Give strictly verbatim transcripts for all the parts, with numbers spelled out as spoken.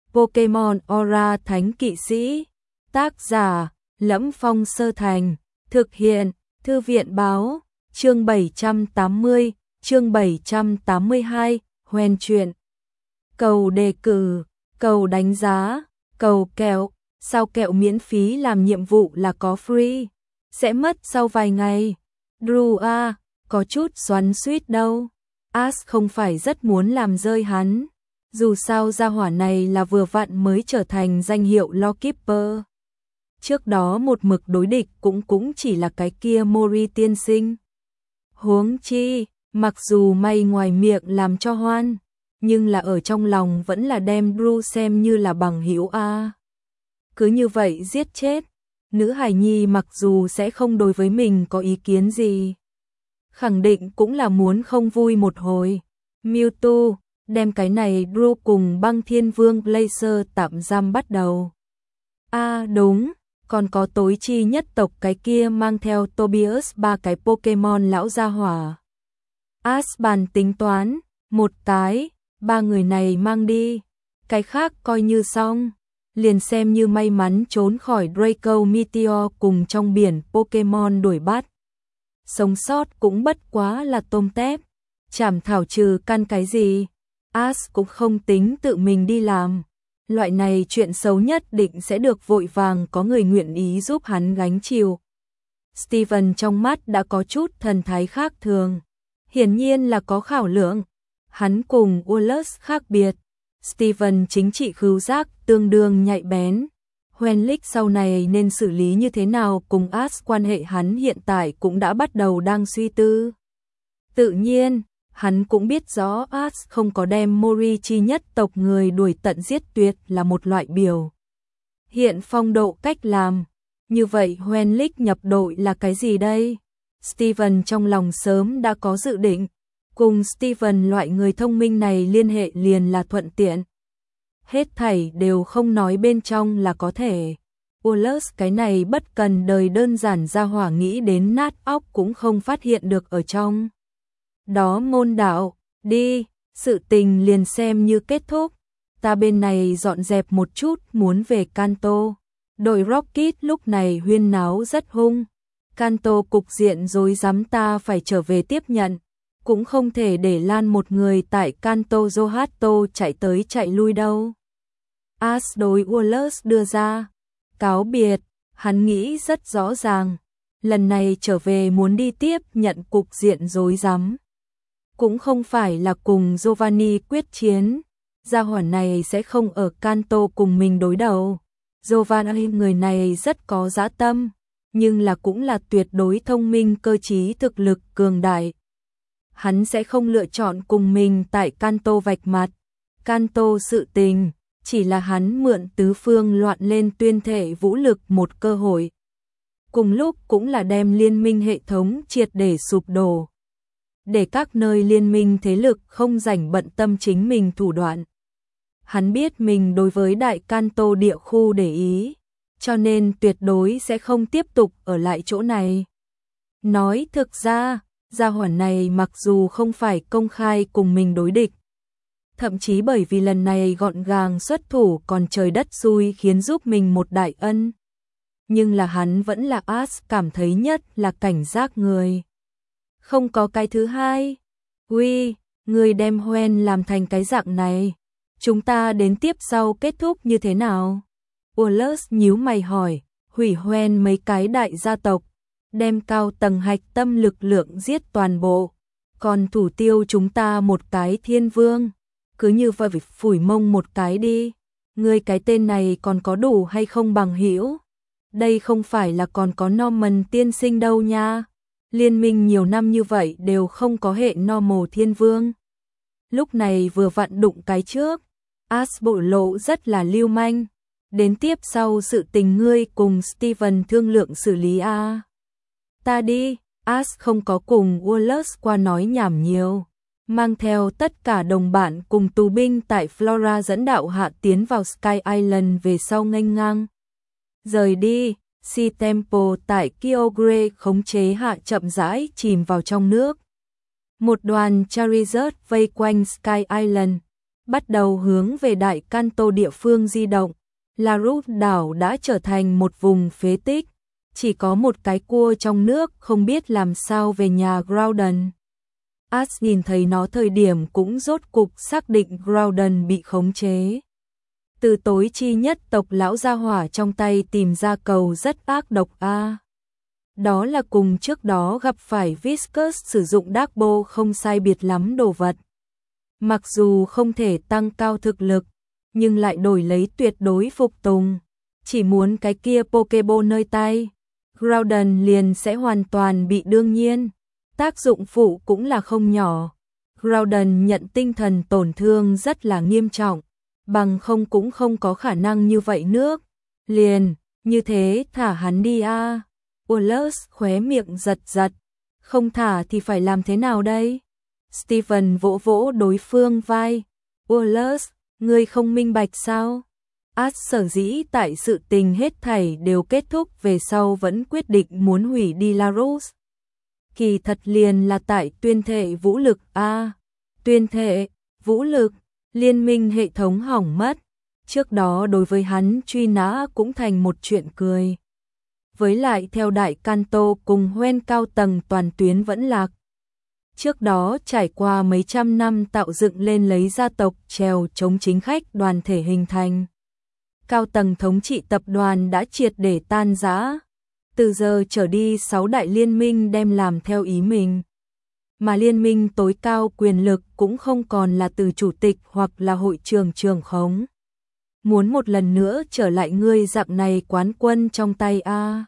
Pokemon Aura Thánh Kỵ Sĩ. Tác giả: Lẫm Phong Sơ Thành. Thực hiện: Thư viện báo. Chương bảy trăm tám mươi, chương bảy trăm tám mươi hai, Hoen truyện. Cầu đề cử, cầu đánh giá, cầu kẹo. Sao kẹo miễn phí làm nhiệm vụ là có free? Sẽ mất sau vài ngày. Drew a, có chút xoắn xuýt đâu. Ash không phải rất muốn làm rơi hắn. Dù sao gia hỏa này là vừa vặn mới trở thành danh hiệu Lawkeeper. Trước đó một mực đối địch cũng cũng chỉ là cái kia Mori tiên sinh. Huống chi, mặc dù may ngoài miệng làm cho hoan, nhưng là ở trong lòng vẫn là đem Drew xem như là bằng hữu a. Cứ như vậy giết chết, nữ hài nhi mặc dù sẽ không đối với mình có ý kiến gì, khẳng định cũng là muốn không vui một hồi. Mewtwo, đem cái này Drew cùng Băng Thiên Vương Blazer tạm giam bắt đầu. A à, đúng, còn có tối chi nhất tộc cái kia mang theo Tobias ba cái Pokemon lão gia hỏa. Ash bàn tính toán, một cái, ba người này mang đi, cái khác coi như xong. Liền xem như may mắn trốn khỏi Draco Meteor cùng trong biển Pokemon đuổi bắt. Sống sót cũng bất quá là tôm tép, chảm thảo trừ căn cái gì. Ash cũng không tính tự mình đi làm. Loại này chuyện xấu nhất định sẽ được vội vàng có người nguyện ý giúp hắn gánh chịu. Steven trong mắt đã có chút thần thái khác thường. Hiển nhiên là có khảo lượng. Hắn cùng Wallace khác biệt. Steven chính trị khứu giác tương đương nhạy bén. Hoenlick sau này nên xử lý như thế nào cùng Ash quan hệ hắn hiện tại cũng đã bắt đầu đang suy tư. Tự nhiên, hắn cũng biết rõ Ash không có đem Mori chi nhất tộc người đuổi tận giết tuyệt là một loại biểu hiện phong độ cách làm. Như vậy Hoenlick nhập đội là cái gì đây? Steven trong lòng sớm đã có dự định. Cùng Steven loại người thông minh này liên hệ liền là thuận tiện. Hết thảy đều không nói bên trong là có thể. Wallace cái này bất cần đời đơn giản ra hỏa nghĩ đến nát óc cũng không phát hiện được ở trong. Đó môn đạo, đi, sự tình liền xem như kết thúc. Ta bên này dọn dẹp một chút muốn về Kanto. Đội Rocket lúc này huyên náo rất hung. Kanto cục diện rối rắm ta phải trở về tiếp nhận. Cũng không thể để Lan một người tại Kanto Johto chạy tới chạy lui đâu. Ash đối Wallace đưa ra cáo biệt, hắn nghĩ rất rõ ràng, lần này trở về muốn đi tiếp nhận cục diện rối rắm. Cũng không phải là cùng Giovanni quyết chiến, gia hỏa này sẽ không ở Kanto cùng mình đối đầu. Giovanni người này rất có dã tâm, nhưng là cũng là tuyệt đối thông minh cơ trí thực lực cường đại. Hắn sẽ không lựa chọn cùng mình tại Kanto vạch mặt. Kanto sự tình, chỉ là hắn mượn tứ phương loạn lên tuyên thể vũ lực một cơ hội. Cùng lúc cũng là đem liên minh hệ thống triệt để sụp đổ. Để các nơi liên minh thế lực không rảnh bận tâm chính mình thủ đoạn. Hắn biết mình đối với đại Kanto địa khu để ý, cho nên tuyệt đối sẽ không tiếp tục ở lại chỗ này. Nói thực ra, gia hỏa này mặc dù không phải công khai cùng mình đối địch, thậm chí bởi vì lần này gọn gàng xuất thủ còn trời đất xui khiến giúp mình một đại ân. Nhưng là hắn vẫn là Ash cảm thấy nhất là cảnh giác người. Không có cái thứ hai. Uy, người đem Hoen làm thành cái dạng này. Chúng ta đến tiếp sau kết thúc như thế nào? Wallace nhíu mày hỏi, hủy Hoen mấy cái đại gia tộc. Đem cao tầng hạch tâm lực lượng giết toàn bộ, còn thủ tiêu chúng ta một cái thiên vương, cứ như vậy phủi mông một cái đi. Ngươi cái tên này còn có đủ hay không bằng hữu? Đây không phải là còn có Norman tiên sinh đâu nha. Liên minh nhiều năm như vậy đều không có hệ normal thiên vương. Lúc này vừa vặn đụng cái trước, Ash bộ lộ rất là lưu manh. Đến tiếp sau sự tình ngươi cùng Steven thương lượng xử lý a. Ta đi, Ash không có cùng Wallace qua nói nhảm nhiều, mang theo tất cả đồng bạn cùng tù binh tại Flora dẫn đạo hạ tiến vào Sky Island về sau nghênh ngang. Rời đi, Sea Temple tại Kyogre khống chế hạ chậm rãi chìm vào trong nước. Một đoàn Charizard vây quanh Sky Island, bắt đầu hướng về Đại Kanto địa phương di động. Larus đảo đã trở thành một vùng phế tích, chỉ có một cái cua trong nước không biết làm sao về nhà Groudon. Ash nhìn thấy nó thời điểm cũng rốt cục xác định Groudon bị khống chế. Từ tối chi nhất tộc lão gia hỏa trong tay tìm ra cầu rất ác độc a. À. Đó là cùng trước đó gặp phải Viscus sử dụng Dark Bow không sai biệt lắm đồ vật. Mặc dù không thể tăng cao thực lực, nhưng lại đổi lấy tuyệt đối phục tùng. Chỉ muốn cái kia Pokeball nơi tay, Groudon liền sẽ hoàn toàn bị đương nhiên. Tác dụng phụ cũng là không nhỏ. Groudon nhận tinh thần tổn thương rất là nghiêm trọng, bằng không cũng không có khả năng như vậy nước. Liền, như thế thả hắn đi a. À. Wallace khóe miệng giật giật. Không thả thì phải làm thế nào đây? Steven vỗ vỗ đối phương vai. Wallace, ngươi không minh bạch sao? Ash sở dĩ tại sự tình hết thảy đều kết thúc về sau vẫn quyết định muốn hủy đi Larus. Kỳ thật liền là tại tuyên thệ vũ lực a. À, tuyên thệ, vũ lực, liên minh hệ thống hỏng mất. Trước đó đối với hắn truy nã cũng thành một chuyện cười. Với lại theo Đại Kanto cùng Hoenn cao tầng toàn tuyến vẫn lạc. Trước đó trải qua mấy trăm năm tạo dựng lên lấy gia tộc trèo chống chính khách đoàn thể hình thành. Cao tầng thống trị tập đoàn đã triệt để tan rã. Từ giờ trở đi sáu đại liên minh đem làm theo ý mình. Mà liên minh tối cao quyền lực cũng không còn là từ chủ tịch hoặc là hội trưởng trưởng khống. Muốn một lần nữa trở lại ngươi dạng này quán quân trong tay a. À.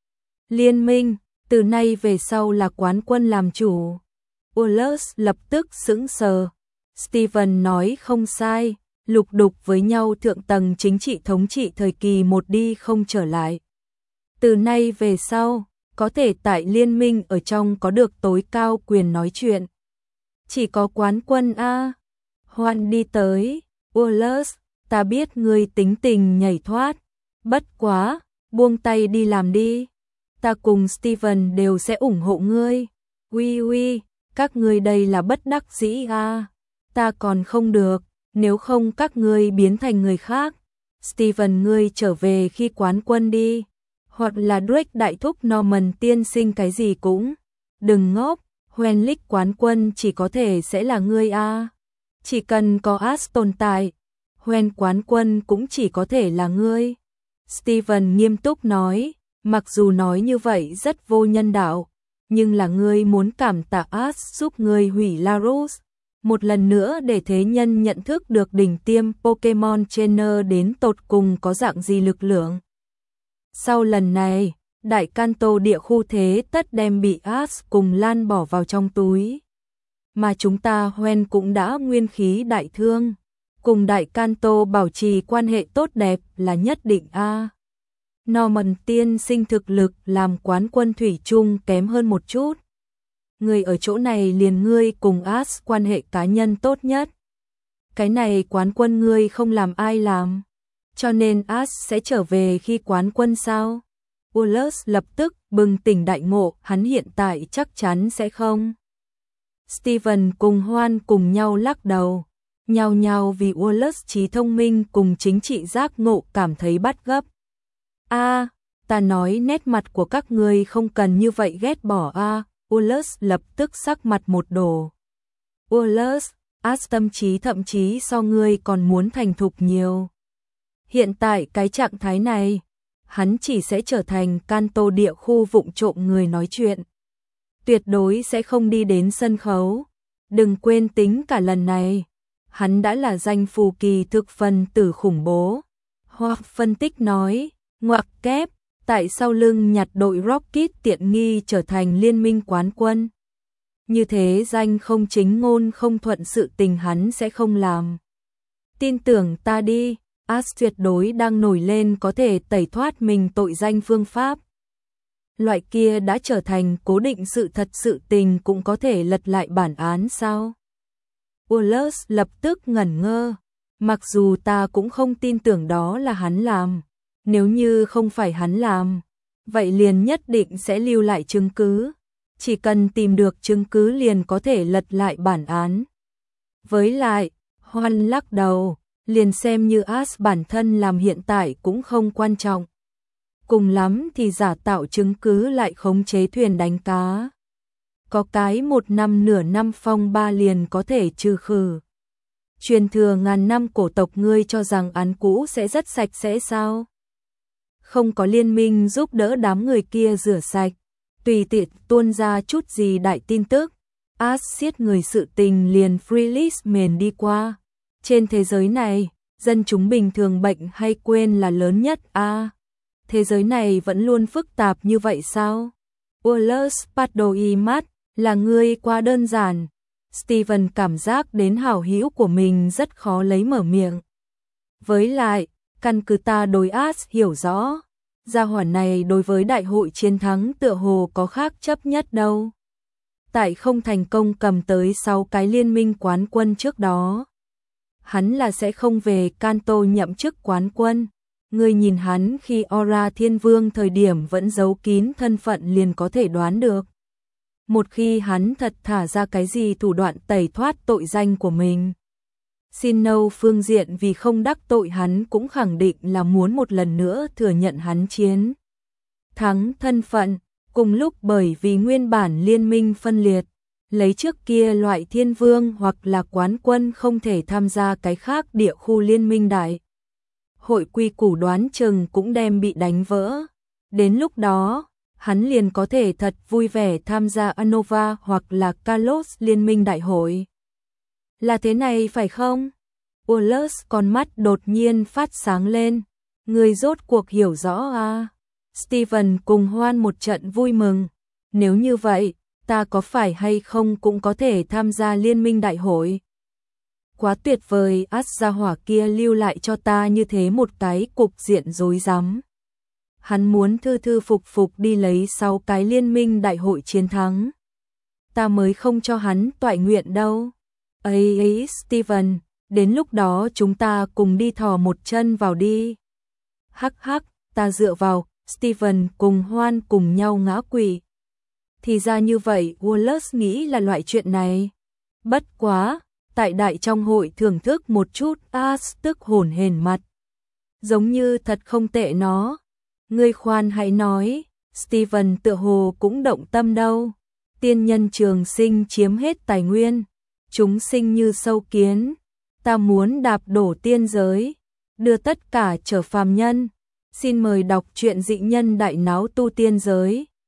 Liên minh, từ nay về sau là quán quân làm chủ. Wallace lập tức sững sờ. Steven nói không sai, lục đục với nhau thượng tầng chính trị thống trị thời kỳ một đi không trở lại. Từ nay về sau, có thể tại liên minh ở trong có được tối cao quyền nói chuyện. Chỉ có quán quân a. Hoan đi tới, Wallace, ta biết ngươi tính tình nhảy thoát, bất quá, buông tay đi làm đi. Ta cùng Steven đều sẽ ủng hộ ngươi. Uy uy, các ngươi đây là bất đắc dĩ a. Ta còn không được, nếu không các ngươi biến thành người khác. Steven ngươi trở về khi quán quân đi. Hoặc là Drake đại thúc Norman tiên sinh cái gì cũng. Đừng ngốc, Hoenn League quán quân chỉ có thể sẽ là ngươi a. Chỉ cần có Ash tồn tại, Hoenn quán quân cũng chỉ có thể là ngươi. Steven nghiêm túc nói, mặc dù nói như vậy rất vô nhân đạo, nhưng là ngươi muốn cảm tạ Ash giúp ngươi hủy Larus. Một lần nữa để thế nhân nhận thức được đỉnh tiêm Pokemon Trainer đến tột cùng có dạng gì lực lượng. Sau lần này, Đại Kanto địa khu thế tất đem bị Ash cùng Lan bỏ vào trong túi. Mà chúng ta Hoenn cũng đã nguyên khí đại thương. Cùng Đại Kanto bảo trì quan hệ tốt đẹp là nhất định a. À. Norman tiên sinh thực lực làm quán quân thủy chung kém hơn một chút. Người ở chỗ này liền ngươi cùng Ash quan hệ cá nhân tốt nhất. Cái này quán quân ngươi không làm ai làm. Cho nên Ash sẽ trở về khi quán quân sao? Wallace lập tức bừng tỉnh đại ngộ, hắn hiện tại chắc chắn sẽ không. Steven cùng Hoan cùng nhau lắc đầu, nhao nhao vì Wallace trí thông minh cùng chính trị giác ngộ cảm thấy bắt gấp. A, à, ta nói nét mặt của các ngươi không cần như vậy ghét bỏ a. À. Wallace lập tức sắc mặt một đổ. Wallace, Ash tâm trí thậm chí so ngươi còn muốn thành thục nhiều. Hiện tại cái trạng thái này, hắn chỉ sẽ trở thành Kanto địa khu vụng trộm người nói chuyện. Tuyệt đối sẽ không đi đến sân khấu. Đừng quên tính cả lần này, hắn đã là danh phù kỳ thực phần tử khủng bố. Hoặc phân tích nói, ngoặc kép, tại sau lưng nhặt đội Rocket tiện nghi trở thành liên minh quán quân. Như thế danh không chính ngôn không thuận sự tình hắn sẽ không làm. Tin tưởng ta đi. Ash tuyệt đối đang nổi lên có thể tẩy thoát mình tội danh phương pháp. Loại kia đã trở thành cố định sự thật sự tình cũng có thể lật lại bản án sao? Wallace lập tức ngẩn ngơ. Mặc dù ta cũng không tin tưởng đó là hắn làm. Nếu như không phải hắn làm, vậy liền nhất định sẽ lưu lại chứng cứ. Chỉ cần tìm được chứng cứ liền có thể lật lại bản án. Với lại, Hoan lắc đầu, liền xem như As bản thân làm hiện tại cũng không quan trọng. Cùng lắm thì giả tạo chứng cứ lại khống chế thuyền đánh cá. Có cái một năm nửa năm phong ba liền có thể trừ khử. Truyền thừa ngàn năm cổ tộc ngươi cho rằng án cũ sẽ rất sạch sẽ sao? Không có liên minh giúp đỡ đám người kia rửa sạch, tùy tiện tuôn ra chút gì đại tin tức, As siết người sự tình liền freelist mền đi qua. Trên thế giới này, dân chúng bình thường bệnh hay quên là lớn nhất a. À, thế giới này vẫn luôn phức tạp như vậy sao? Wallace Padoimat, là ngươi quá đơn giản. Steven cảm giác đến hảo hữu của mình rất khó lấy mở miệng. Với lại, căn cứ ta đối As hiểu rõ, gia hỏa này đối với đại hội chiến thắng tựa hồ có khác chấp nhất đâu. Tại không thành công cầm tới sáu cái liên minh quán quân trước đó, hắn là sẽ không về Kanto nhậm chức quán quân. Ngươi nhìn hắn khi Aura Thiên Vương thời điểm vẫn giấu kín thân phận liền có thể đoán được. Một khi hắn thật thả ra cái gì thủ đoạn tẩy thoát tội danh của mình, Sinnoh phương diện vì không đắc tội hắn cũng khẳng định là muốn một lần nữa thừa nhận hắn chiến thắng thân phận. Cùng lúc bởi vì nguyên bản liên minh phân liệt, lấy trước kia loại thiên vương hoặc là quán quân không thể tham gia cái khác địa khu liên minh đại hội quy củ đoán chừng cũng đem bị đánh vỡ. Đến lúc đó, hắn liền có thể thật vui vẻ tham gia Unova hoặc là Kalos liên minh đại hội. Là thế này phải không? Wallace con mắt đột nhiên phát sáng lên. Người rốt cuộc hiểu rõ à? Steven cùng Hoan một trận vui mừng. Nếu như vậy, ta có phải hay không cũng có thể tham gia liên minh đại hội? Quá tuyệt vời, As gia hỏa kia lưu lại cho ta như thế một cái cục diện rối rắm. Hắn muốn thư thư phục phục đi lấy sáu cái liên minh đại hội chiến thắng. Ta mới không cho hắn toại nguyện đâu. Ấy ấy Steven, đến lúc đó chúng ta cùng đi thò một chân vào đi. Hắc hắc, ta dựa vào. Steven cùng Hoan cùng nhau ngã quỵ. Thì ra như vậy, Wallace nghĩ là loại chuyện này. Bất quá, tại đại trong hội thưởng thức một chút, As tức hổn hển mặt. Giống như thật không tệ nó. Ngươi khoan hãy nói, Steven tựa hồ cũng động tâm đâu. Tiên nhân trường sinh chiếm hết tài nguyên, chúng sinh như sâu kiến. Ta muốn đạp đổ tiên giới, đưa tất cả trở phàm nhân. Xin mời đọc truyện Dị Nhân Đại Náo Tu Tiên Giới.